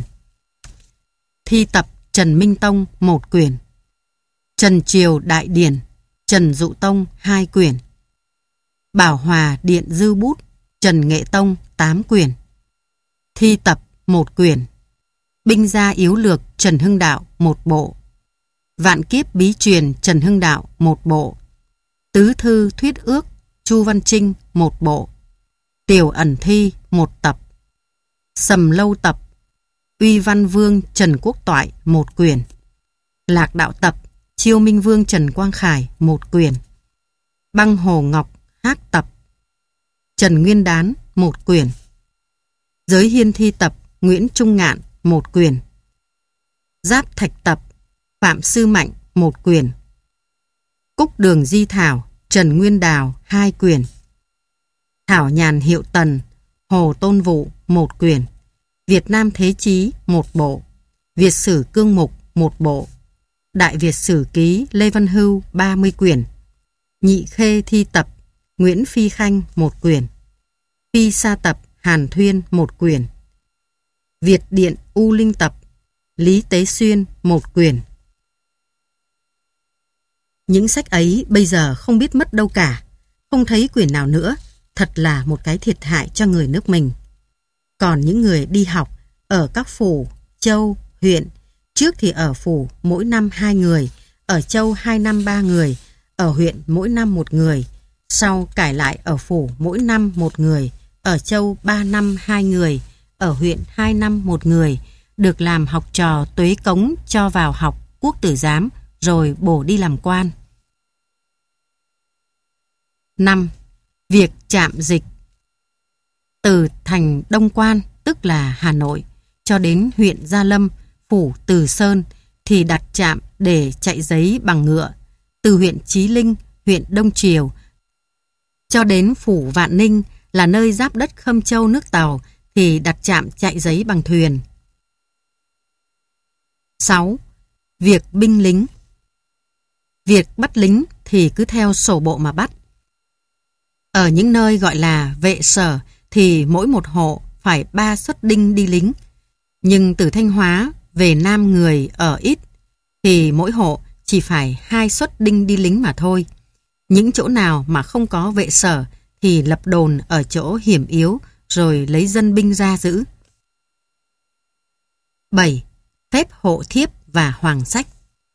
Thi tập Trần Minh Tông một quyển. Trần Triều Đại Điển Trần Dụ Tông hai quyển. Bảo Hòa Điện Dư Bút Trần Nghệ Tông tám quyển. Thi tập một quyển. Binh gia yếu lược Trần Hưng Đạo một bộ. Vạn kiếp bí truyền Trần Hưng Đạo một bộ. Tứ thư thuyết ước Chu Văn Trinh một bộ. Tiểu ẩn thi một tập. Sầm lâu tập Uy Văn Vương Trần Quốc Toại một quyển. Lạc đạo tập Chiêu Minh Vương Trần Quang Khải một quyển. Băng Hồ Ngọc Hát tập Trần Nguyên Đán một quyển. Giới hiên thi tập Nguyễn Trung Ngạn một quyển. Giáp thạch tập Phạm Sư Mạnh một quyển. Cúc đường di thảo Trần Nguyên Đào hai quyển. Thảo nhàn hiệu tần Hồ Tôn Vụ một quyển. Việt Nam Thế Chí một bộ. Việt Sử Cương Mục một bộ. Đại Việt Sử Ký Lê Văn Hưu ba mươi quyển. Nhị Khê thi tập Nguyễn Phi Khanh một quyển. Phi Sa tập Hàn Thuyên một quyển. Việt Điện U Linh tập Lý Tế Xuyên một quyển. Những sách ấy bây giờ không biết mất đâu cả, không thấy quyển nào nữa, thật là một cái thiệt hại cho người nước mình. Còn những người đi học ở các phủ, châu, huyện, trước thì ở phủ mỗi năm hai người, ở châu hai năm ba người, ở huyện mỗi năm một người, sau cải lại ở phủ mỗi năm một người, ở châu ba năm hai người, ở huyện hai năm một người, được làm học trò tuế cống cho vào học quốc tử giám, rồi bổ đi làm quan. năm. Việc trạm dịch. Từ thành Đông Quan, tức là Hà Nội, cho đến huyện Gia Lâm, phủ Từ Sơn thì đặt trạm để chạy giấy bằng ngựa. Từ huyện Chí Linh, huyện Đông Triều cho đến phủ Vạn Ninh là nơi giáp đất Khâm Châu nước Tàu thì đặt trạm chạy giấy bằng thuyền. sáu. Việc binh lính. Việc bắt lính thì cứ theo sổ bộ mà bắt. Ở những nơi gọi là vệ sở thì mỗi một hộ phải ba suất đinh đi lính. Nhưng từ Thanh Hóa về Nam người ở ít thì mỗi hộ chỉ phải hai suất đinh đi lính mà thôi. Những chỗ nào mà không có vệ sở thì lập đồn ở chỗ hiểm yếu rồi lấy dân binh ra giữ. bảy. Phép hộ thiếp và hoàng sách.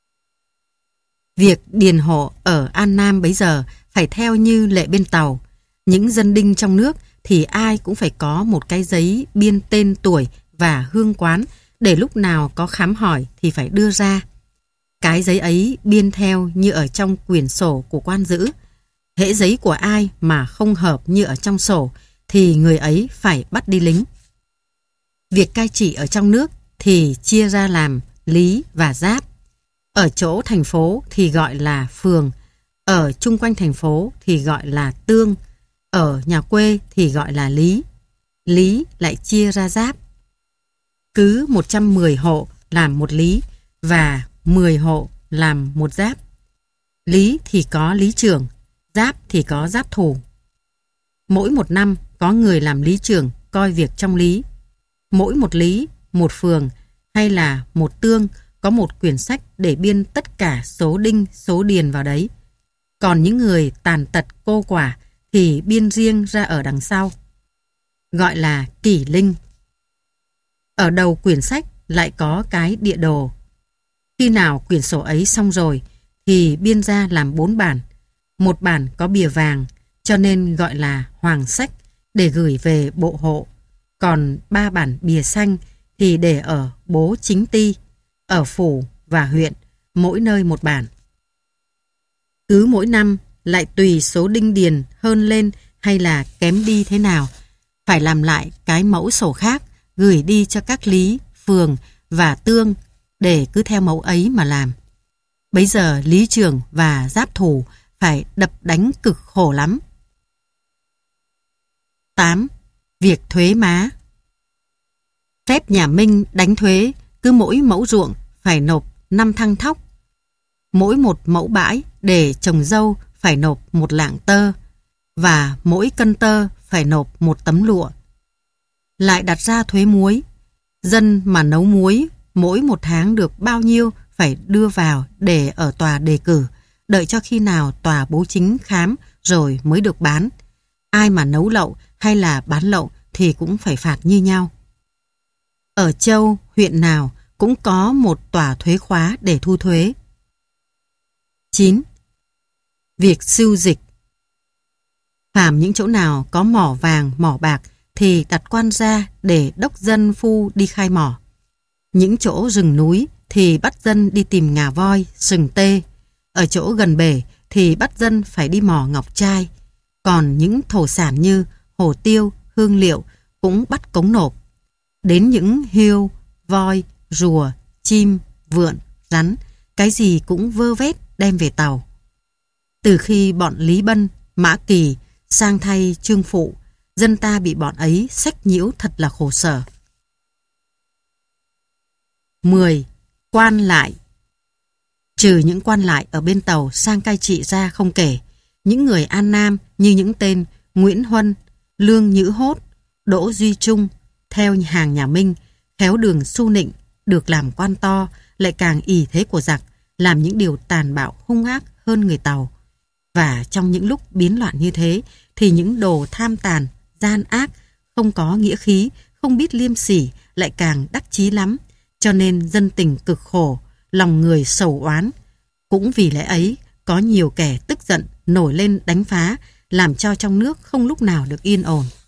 Việc điền hộ ở An Nam bấy giờ phải theo như lệ bên Tàu. Những dân đinh trong nước thì ai cũng phải có một cái giấy biên tên tuổi và hương quán để lúc nào có khám hỏi thì phải đưa ra. Cái giấy ấy biên theo như ở trong quyển sổ của quan giữ. Hễ giấy của ai mà không hợp như ở trong sổ thì người ấy phải bắt đi lính. Việc cai trị ở trong nước thì chia ra làm lý và giáp. Ở chỗ thành phố thì gọi là phường, ở chung quanh thành phố thì gọi là tương, ở nhà quê thì gọi là lý. Lý lại chia ra giáp. Cứ một trăm mười hộ làm một lý và mười hộ làm một giáp. Lý thì có lý trưởng, giáp thì có giáp thủ. Mỗi một năm có người làm lý trưởng coi việc trong lý. Mỗi một lý, một phường hay là một tương có một quyển sách để biên tất cả số đinh, số điền vào đấy. Còn những người tàn tật cô quả thì biên riêng ra ở đằng sau. Gọi là kỷ linh. Ở đầu quyển sách lại có cái địa đồ. Khi nào quyển sổ ấy xong rồi thì biên ra làm bốn bản. Một bản có bìa vàng cho nên gọi là hoàng sách để gửi về bộ hộ. Còn ba bản bìa xanh thì để ở bố chính ty, ở phủ và huyện, mỗi nơi một bản. Cứ mỗi năm lại tùy số đinh điền hơn lên hay là kém đi thế nào, phải làm lại cái mẫu sổ khác gửi đi cho các lý, phường và tương để cứ theo mẫu ấy mà làm. Bấy giờ lý trưởng và giáp thủ phải đập đánh cực khổ lắm. tám. Việc thuế má. Phép nhà Minh đánh thuế cứ mỗi mẫu ruộng phải nộp năm thăng thóc. Mỗi một mẫu bãi để trồng dâu phải nộp một lạng tơ và mỗi cân tơ phải nộp một tấm lụa. Lại đặt ra thuế muối. Dân mà nấu muối mỗi một tháng được bao nhiêu phải đưa vào để ở tòa đề cử, đợi cho khi nào tòa bố chính khám rồi mới được bán. Ai mà nấu lậu hay là bán lậu thì cũng phải phạt như nhau. Ở châu, huyện nào cũng có một tòa thuế khóa để thu thuế. chín. Việc sưu dịch. Phàm những chỗ nào có mỏ vàng, mỏ bạc thì đặt quan ra để đốc dân phu đi khai mỏ. Những chỗ rừng núi thì bắt dân đi tìm ngà voi, sừng tê. Ở chỗ gần bể thì bắt dân phải đi mỏ ngọc trai. Còn những thổ sản như hồ tiêu, hương liệu cũng bắt cống nộp. Đến những hiêu, voi, rùa, chim, vượn, rắn, cái gì cũng vơ vét đem về tàu. Từ khi bọn Lý Bân, Mã Kỳ sang thay Trương Phụ, dân ta bị bọn ấy xách nhiễu thật là khổ sở. mười. Quan lại. Trừ những quan lại ở bên Tàu sang cai trị ra không kể, những người An Nam như những tên Nguyễn Huân, Lương Nhữ Hốt, Đỗ Duy Trung theo hàng nhà Minh, khéo đường Su Nịnh, được làm quan to, lại càng ỷ thế của giặc, làm những điều tàn bạo hung ác hơn người Tàu. Và trong những lúc biến loạn như thế thì những đồ tham tàn, gian ác, không có nghĩa khí, không biết liêm sỉ lại càng đắc chí lắm, cho nên dân tình cực khổ, lòng người sầu oán. Cũng vì lẽ ấy, có nhiều kẻ tức giận nổi lên đánh phá, làm cho trong nước không lúc nào được yên ổn.